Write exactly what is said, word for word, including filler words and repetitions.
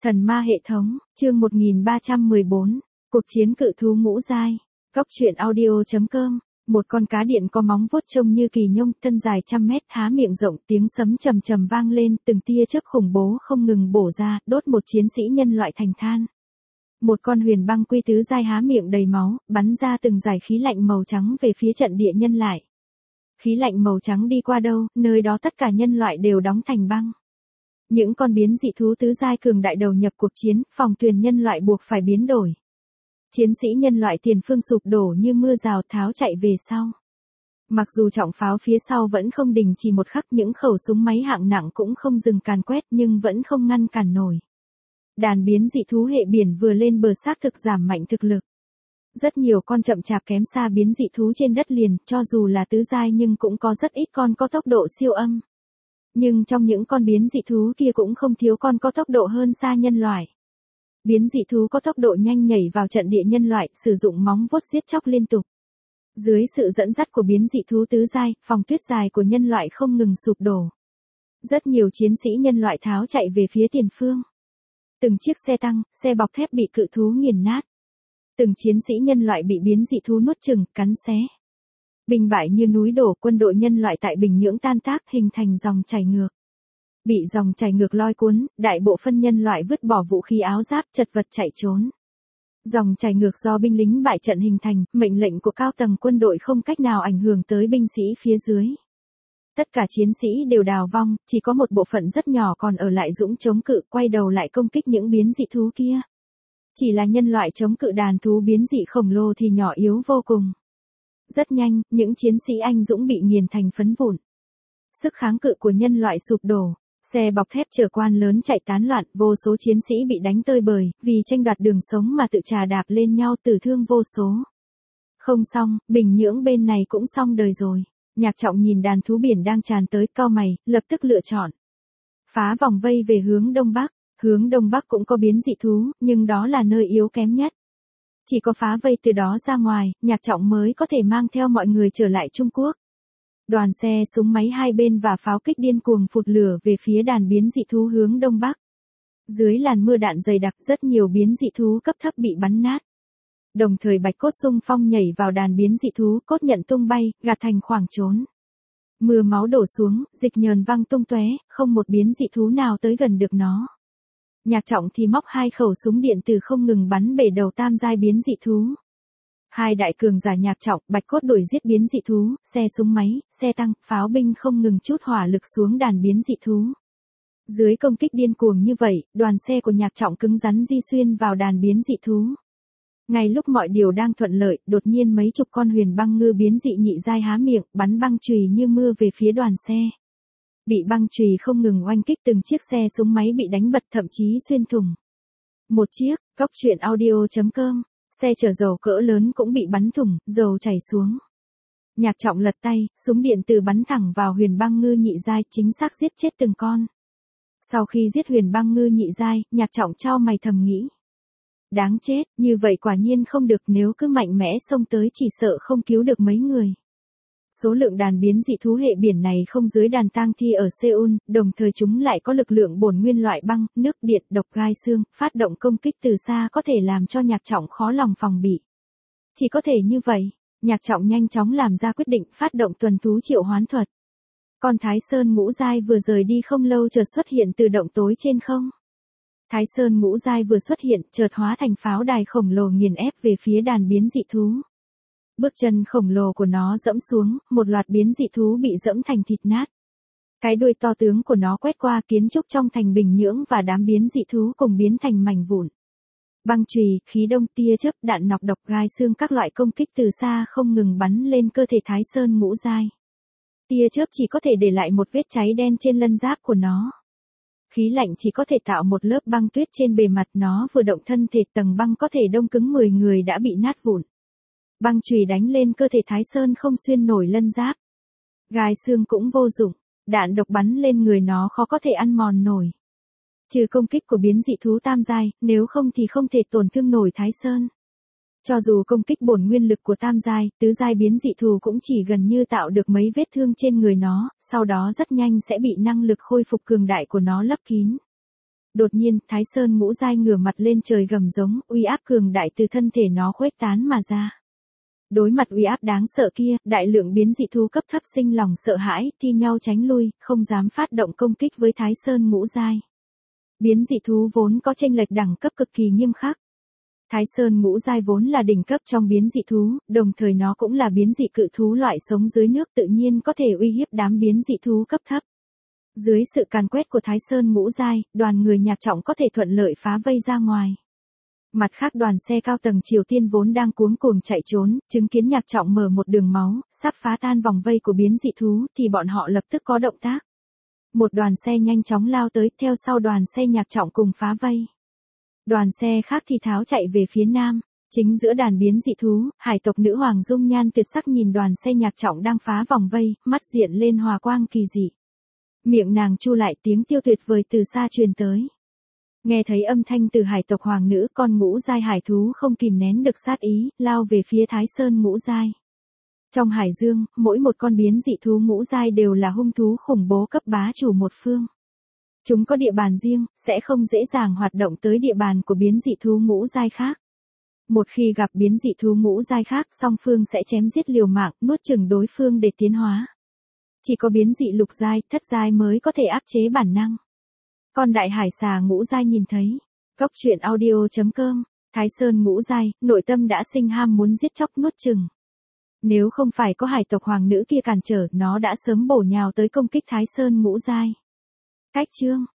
Thần ma hệ thống, chương một nghìn ba trăm mười bốn, cuộc chiến cự thú ngũ giai. Góc truyện audio chấm com. Một con cá điện có móng vuốt trông như kỳ nhung, thân dài trăm mét, há miệng rộng, tiếng sấm trầm trầm vang lên, từng tia chớp khủng bố không ngừng bổ ra, đốt một chiến sĩ nhân loại thành than. Một con huyền băng quy tứ giai há miệng đầy máu, bắn ra từng dải khí lạnh màu trắng về phía trận địa nhân lại. Khí lạnh màu trắng đi qua đâu, nơi đó tất cả nhân loại đều đóng thành băng. Những con biến dị thú tứ giai cường đại đầu nhập cuộc chiến, phòng tuyển nhân loại buộc phải biến đổi. Chiến sĩ nhân loại tiền phương sụp đổ như mưa rào, tháo chạy về sau. Mặc dù trọng pháo phía sau vẫn không đình chỉ một khắc, những khẩu súng máy hạng nặng cũng không dừng càn quét, nhưng vẫn không ngăn cản nổi. Đàn biến dị thú hệ biển vừa lên bờ xác thực giảm mạnh thực lực. Rất nhiều con chậm chạp kém xa biến dị thú trên đất liền, cho dù là tứ giai nhưng cũng có rất ít con có tốc độ siêu âm. Nhưng trong những con biến dị thú kia cũng không thiếu con có tốc độ hơn xa nhân loại. Biến dị thú có tốc độ nhanh nhảy vào trận địa nhân loại, sử dụng móng vuốt giết chóc liên tục. Dưới sự dẫn dắt của biến dị thú tứ giai, phòng tuyết dài của nhân loại không ngừng sụp đổ. Rất nhiều chiến sĩ nhân loại tháo chạy về phía tiền phương. Từng chiếc xe tăng, xe bọc thép bị cự thú nghiền nát. Từng chiến sĩ nhân loại bị biến dị thú nuốt chửng, cắn xé. Binh bại như núi đổ, quân đội nhân loại tại Bình Nhưỡng tan tác, hình thành dòng chảy ngược. Bị dòng chảy ngược lôi cuốn, đại bộ phân nhân loại vứt bỏ vũ khí áo giáp, chật vật chạy trốn. Dòng chảy ngược do binh lính bại trận hình thành, mệnh lệnh của cao tầng quân đội không cách nào ảnh hưởng tới binh sĩ phía dưới. Tất cả chiến sĩ đều đào vong, chỉ có một bộ phận rất nhỏ còn ở lại dũng chống cự, quay đầu lại công kích những biến dị thú kia. Chỉ là nhân loại chống cự đàn thú biến dị khổng lồ thì nhỏ yếu vô cùng. Rất nhanh, những chiến sĩ anh dũng bị nghiền thành phấn vụn. Sức kháng cự của nhân loại sụp đổ, xe bọc thép chở quan lớn chạy tán loạn, vô số chiến sĩ bị đánh tơi bời, vì tranh đoạt đường sống mà tự trà đạp lên nhau, tử thương vô số. Không xong, Bình Nhưỡng bên này cũng xong đời rồi. Nhạc Trọng nhìn đàn thú biển đang tràn tới, cau mày, lập tức lựa chọn. Phá vòng vây về hướng đông bắc, hướng đông bắc cũng có biến dị thú, nhưng đó là nơi yếu kém nhất. Chỉ có phá vây từ đó ra ngoài, Nhạc Trọng mới có thể mang theo mọi người trở lại Trung Quốc. Đoàn xe súng máy hai bên và pháo kích điên cuồng phụt lửa về phía đàn biến dị thú hướng đông bắc. Dưới làn mưa đạn dày đặc, rất nhiều biến dị thú cấp thấp bị bắn nát. Đồng thời Bạch Cốt xung phong nhảy vào đàn biến dị thú, cốt nhận tung bay, gạt thành khoảng trốn. Mưa máu đổ xuống, dịch nhờn văng tung tóe, không một biến dị thú nào tới gần được nó. Nhạc Trọng thì móc hai khẩu súng điện tử không ngừng bắn bể đầu tam giai biến dị thú. Hai đại cường giả Nhạc Trọng, Bạch Cốt đuổi giết biến dị thú, xe súng máy, xe tăng, pháo binh không ngừng trút hỏa lực xuống đàn biến dị thú. Dưới công kích điên cuồng như vậy, đoàn xe của Nhạc Trọng cứng rắn di xuyên vào đàn biến dị thú. Ngay lúc mọi điều đang thuận lợi, đột nhiên mấy chục con huyền băng ngư biến dị nhị giai há miệng, bắn băng chùy như mưa về phía đoàn xe. Bị băng chùy không ngừng oanh kích, từng chiếc xe súng máy bị đánh bật, thậm chí xuyên thủng. Một chiếc, góc truyện audio chấm com, xe chở dầu cỡ lớn cũng bị bắn thủng, dầu chảy xuống. Nhạc Trọng lật tay, súng điện từ bắn thẳng vào huyền băng ngư nhị giai, chính xác giết chết từng con. Sau khi giết huyền băng ngư nhị giai, Nhạc Trọng chau mày thầm nghĩ. Đáng chết, như vậy quả nhiên không được, nếu cứ mạnh mẽ xông tới chỉ sợ không cứu được mấy người. Số lượng đàn biến dị thú hệ biển này không dưới đàn tang thi ở Seoul, đồng thời chúng lại có lực lượng bổn nguyên loại băng, nước, điện, độc, gai xương, phát động công kích từ xa có thể làm cho Nhạc Trọng khó lòng phòng bị. Chỉ có thể như vậy, Nhạc Trọng nhanh chóng làm ra quyết định, phát động tuần thú triệu hoán thuật. Con Thái Sơn ngũ giai vừa rời đi không lâu chợt xuất hiện từ động tối trên không. Thái Sơn ngũ giai vừa xuất hiện, chợt hóa thành pháo đài khổng lồ nghiền ép về phía đàn biến dị thú. Bước chân khổng lồ của nó dẫm xuống, một loạt biến dị thú bị dẫm thành thịt nát. Cái đuôi to tướng của nó quét qua kiến trúc trong thành Bình Nhưỡng và đám biến dị thú cùng biến thành mảnh vụn. Băng chùy, khí đông, tia chớp, đạn nọc, độc, gai xương, các loại công kích từ xa không ngừng bắn lên cơ thể Thái Sơn ngũ giai. Tia chớp chỉ có thể để lại một vết cháy đen trên lân giáp của nó. Khí lạnh chỉ có thể tạo một lớp băng tuyết trên bề mặt, nó vừa động thân thể tầng băng có thể đông cứng mười người đã bị nát vụn. Băng chùy đánh lên cơ thể Thái Sơn không xuyên nổi lân giáp. Gai xương cũng vô dụng, đạn độc bắn lên người nó khó có thể ăn mòn nổi. Trừ công kích của biến dị thú tam giai, nếu không thì không thể tổn thương nổi Thái Sơn. Cho dù công kích bổn nguyên lực của tam giai, tứ giai biến dị thú cũng chỉ gần như tạo được mấy vết thương trên người nó, sau đó rất nhanh sẽ bị năng lực khôi phục cường đại của nó lấp kín. Đột nhiên, Thái Sơn ngũ giai ngửa mặt lên trời gầm giống, uy áp cường đại từ thân thể nó khuếch tán mà ra. Đối mặt uy áp đáng sợ kia, đại lượng biến dị thú cấp thấp sinh lòng sợ hãi, thi nhau tránh lui, không dám phát động công kích với Thái Sơn ngũ giai. Biến dị thú vốn có chênh lệch đẳng cấp cực kỳ nghiêm khắc. Thái Sơn ngũ giai vốn là đỉnh cấp trong biến dị thú, đồng thời nó cũng là biến dị cự thú loại sống dưới nước tự nhiên có thể uy hiếp đám biến dị thú cấp thấp. Dưới sự càn quét của Thái Sơn ngũ giai, đoàn người Nhạc Trọng có thể thuận lợi phá vây ra ngoài. Mặt khác đoàn xe cao tầng Triều Tiên vốn đang cuống cuồng chạy trốn, chứng kiến Nhạc Trọng mở một đường máu, sắp phá tan vòng vây của biến dị thú thì bọn họ lập tức có động tác. Một đoàn xe nhanh chóng lao tới, theo sau đoàn xe Nhạc Trọng cùng phá vây. Đoàn xe khác thì tháo chạy về phía nam, chính giữa đàn biến dị thú, hải tộc nữ hoàng dung nhan tuyệt sắc nhìn đoàn xe Nhạc Trọng đang phá vòng vây, mắt diện lên hòa quang kỳ dị. Miệng nàng chu lại tiếng tiêu tuyệt vời từ xa truyền tới. Nghe thấy âm thanh từ hải tộc hoàng nữ, con ngũ giai hải thú không kìm nén được sát ý, lao về phía Thái Sơn ngũ giai. Trong hải dương, mỗi một con biến dị thú ngũ giai đều là hung thú khủng bố cấp bá chủ một phương. Chúng có địa bàn riêng, sẽ không dễ dàng hoạt động tới địa bàn của biến dị thú ngũ giai khác. Một khi gặp biến dị thú ngũ giai khác, song phương sẽ chém giết liều mạng, nuốt chửng đối phương để tiến hóa. Chỉ có biến dị lục giai, thất giai mới có thể áp chế bản năng. Con đại hải xà ngũ giai nhìn thấy. Góc truyện audio chấm com, Thái Sơn ngũ giai, nội tâm đã sinh ham muốn giết chóc nuốt chửng. Nếu không phải có hải tộc hoàng nữ kia cản trở, nó đã sớm bổ nhào tới công kích Thái Sơn ngũ giai. Cách chương